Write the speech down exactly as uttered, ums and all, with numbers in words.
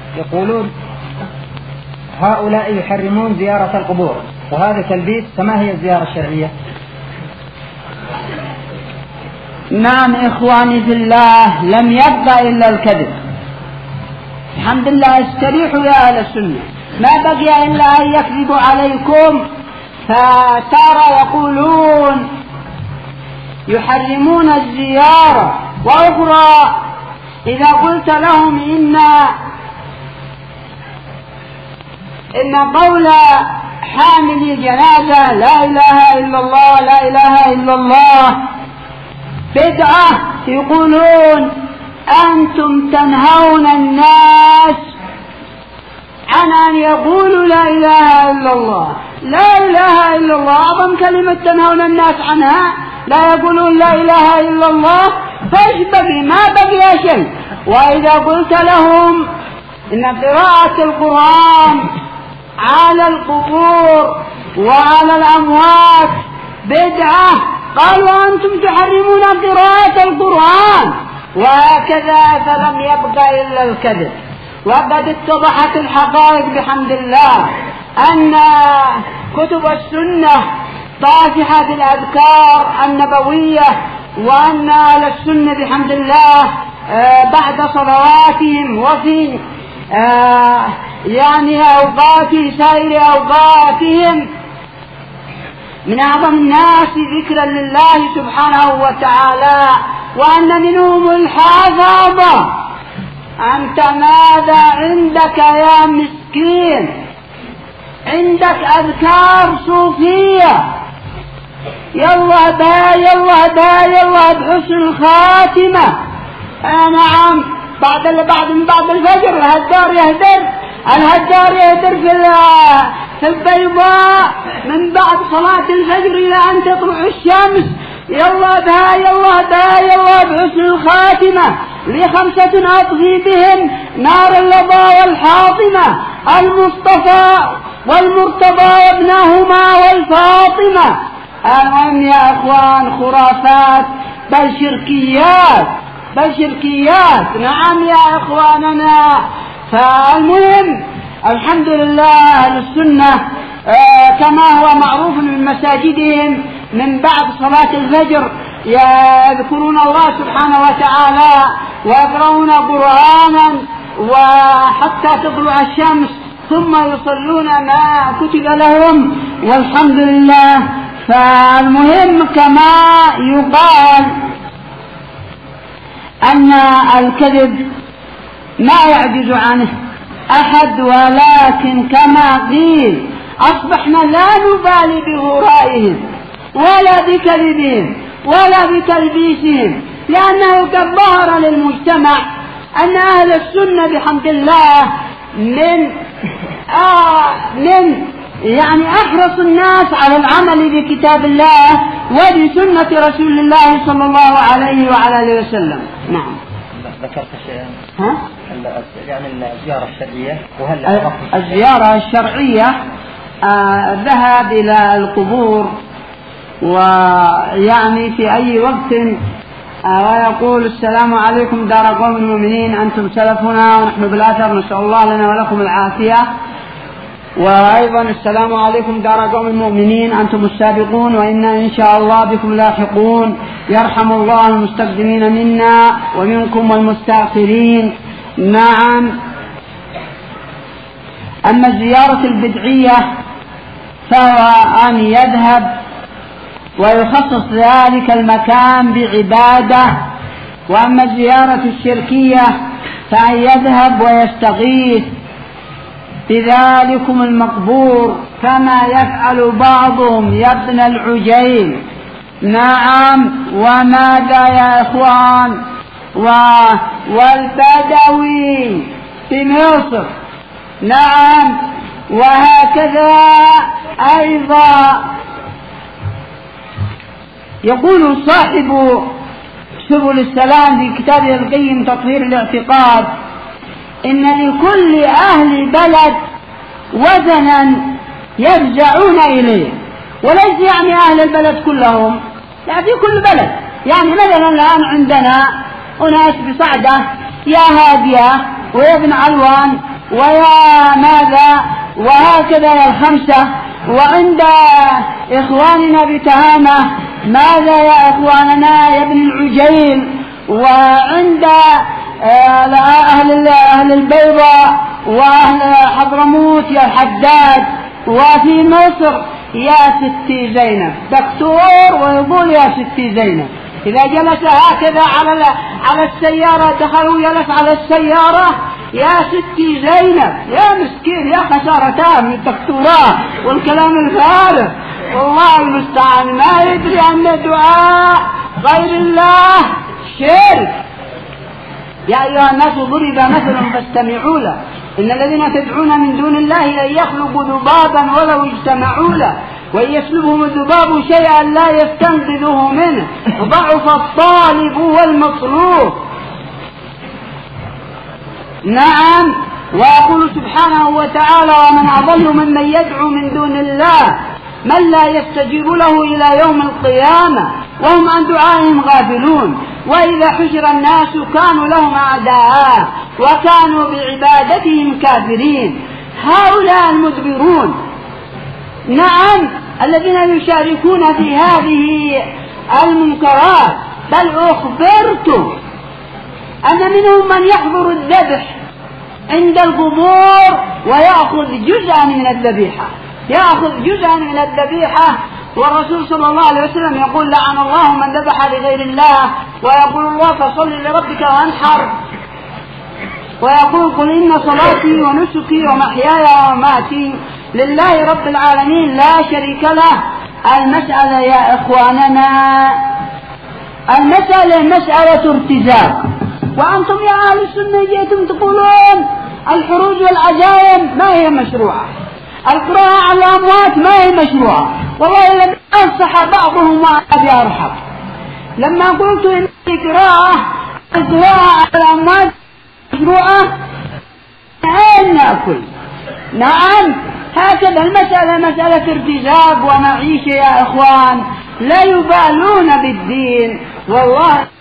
يقولون هؤلاء يحرمون زيارة القبور وهذا تلبيس، فما هي الزيارة الشرعية؟ نعم إخواني في الله، لم يبقى إلا الكذب. الحمد لله، استريحوا يا أهل السنة، ما بقي إلا أن يكذبوا عليكم. فترى يقولون يحرمون الزيارة، وأخرى إذا قلت لهم إن إن قول حامل الجنازة لا إله إلا الله لا إله إلا الله بدعة، يقولون أنتم تنهون الناس عن أن يقولوا لا إله إلا الله. لا إله إلا الله أعظم كلمة تنهون الناس عنها، لا يقولون لا إله إلا الله، فايش بقي؟ ما بقي شيء. وإذا قلت لهم إن قراءة القرآن على القبور وعلى الأموات بدعة، قالوا أنتم تحرمون قراءة القرآن، وهكذا، فلم يبقى إلا الكذب. وقد اتضحت الحقائق بحمد الله، أن كتب السنة طافحة بالأذكار النبوية، وأن أهل السنة بحمد الله بعد صلواتهم وفي يعني أوقات سائر أوقاتهم من أعظم الناس ذكرا لله سبحانه وتعالى، وأن منهم الحافظة. أنت ماذا عندك يا مسكين؟ عندك أذكار صوفية، يلا با يلا با يلا بحسن الخاتمة. آه نعم، بعد بعد من بعد الفجر الهدار يهدر الهدار يهدر في في البيضاء من بعد صلاة الفجر إلى أن تطلع الشمس. يلا بها يلا بها يلا بحسن الخاتمة، لخمسة أطفي بهم نار اللظى والحاطمة، المصطفى والمرتضى وابنهما والفاطمة. المهم يا أخوان، خرافات بل شركيات بل شركيات. نعم يا أخواننا. فالمهم الحمد لله أهل السنة آه كما هو معروف من مساجدهم من بعد صلاة الفجر يذكرون الله سبحانه وتعالى ويقرؤون قرآنا وحتى تطلع الشمس، ثم يصلون ما كتب لهم، والحمد لله. فالمهم كما يقال أن الكذب ما يعجز عنه أحد، ولكن كما قيل أصبحنا لا نبالي بغرائهم ولا بكذبهم ولا بتلبيسهم، لأنه قد ظهر للمجتمع أن أهل السنة بحمد الله من آه من يعني أحرص الناس على العمل بكتاب الله وبسنة رسول الله صلى الله عليه وعلى آله وسلم. نعم. ذكرت شيئا. ها؟ يعني الزيارة الشرعية، وهل الزيارة الشرعية آه الذهاب إلى القبور، ويعني في أي وقت آه ويقول السلام عليكم دار قوم المؤمنين، أنتم سلفنا ونحن بالآثر، نسأل الله لنا ولكم العافية. وأيضا السلام عليكم دار قوم المؤمنين، أنتم السابقون وإنا إن شاء الله بكم لاحقون، يرحم الله المستقدمين منا ومنكم والمستأخرين. نعم. أما الزيارة البدعية فهو أن يذهب ويخصص ذلك المكان بعبادة، وأما الزيارة الشركية فأن يذهب ويستغيث بذلكم المقبور كما يفعل بعضهم يا ابن العجيل. نعم. وماذا يا إخوان؟ و... والبدوي في مصر. نعم. وهكذا أيضا يقول صاحب سبل السلام في كتابه القيم تطهير الاعتقاد إن لكل أهل بلد وزنا يفزعون إليه، وليس يعني أهل البلد كلهم، يعني في كل بلد. يعني مثلا الآن عندنا أناس بصعدة يا هادية ويا ابن علوان ويا ماذا، وهكذا يا الخمسة. وعند إخواننا بتهامة ماذا يا إخواننا يا ابن العجيل، وعند أهل أهل البيضاء وأهل حضرموت يا الحداد، وفي مصر يا ستي زينب، دكتور ويقول يا ستي زينب. إذا جلس هكذا على على السيارة دخل وجلس على السيارة يا ستي زينب، يا مسكين يا خسارتاه من الدكتوراه والكلام الفارغ. والله المستعان ما يدري أن دعاء غير الله شرك. يا أيها الناس ضرب مثل فاستمعوا له، إن الذين تدعون من دون الله لن يخلقوا ذبابا ولو اجتمعوا له، وإن يسلبهم الذباب شيئا لا يستنقذوه منه، ضعف الطالب والمطلوب. نعم. ويقول سبحانه وتعالى ومن أضل ممن يدعو من دون الله من لا يستجيب له إلى يوم القيامة وهم عن دعائهم غافلون، وإذا حشر الناس كانوا لهم أعداء وكانوا بعبادتهم كافرين. هؤلاء المدبرون نعم الذين يشاركون في هذه المنكرات. بل أخبرت أن منهم من يحضر الذبح عند القبور ويأخذ جزءا من الذبيحة، يأخذ جزءا من الذبيحة. والرسول صلى الله عليه وسلم يقول لعن الله من ذبح لغير الله، ويقول الله فصل لربك وانحر، ويقول قل إن صلاتي ونسكي ومحياي ومماتي لله رب العالمين لا شريك له. المسألة يا إخواننا المسألة مسألة ارتزاق، وأنتم يا أهل السنة جيتم تقولون الحروج والعزائم ما هي مشروعة، القراءة على الأموات ما هي مشروعة. والله لم أنصح بعضهم وأبي أرحب لما قلت إن القراءة القراءة على الأموات مشروعة أين نأكل؟ نعم هكذا المسألة مسألة ارتزاق ومعيشة يا إخوان، لا يبالون بالدين والله.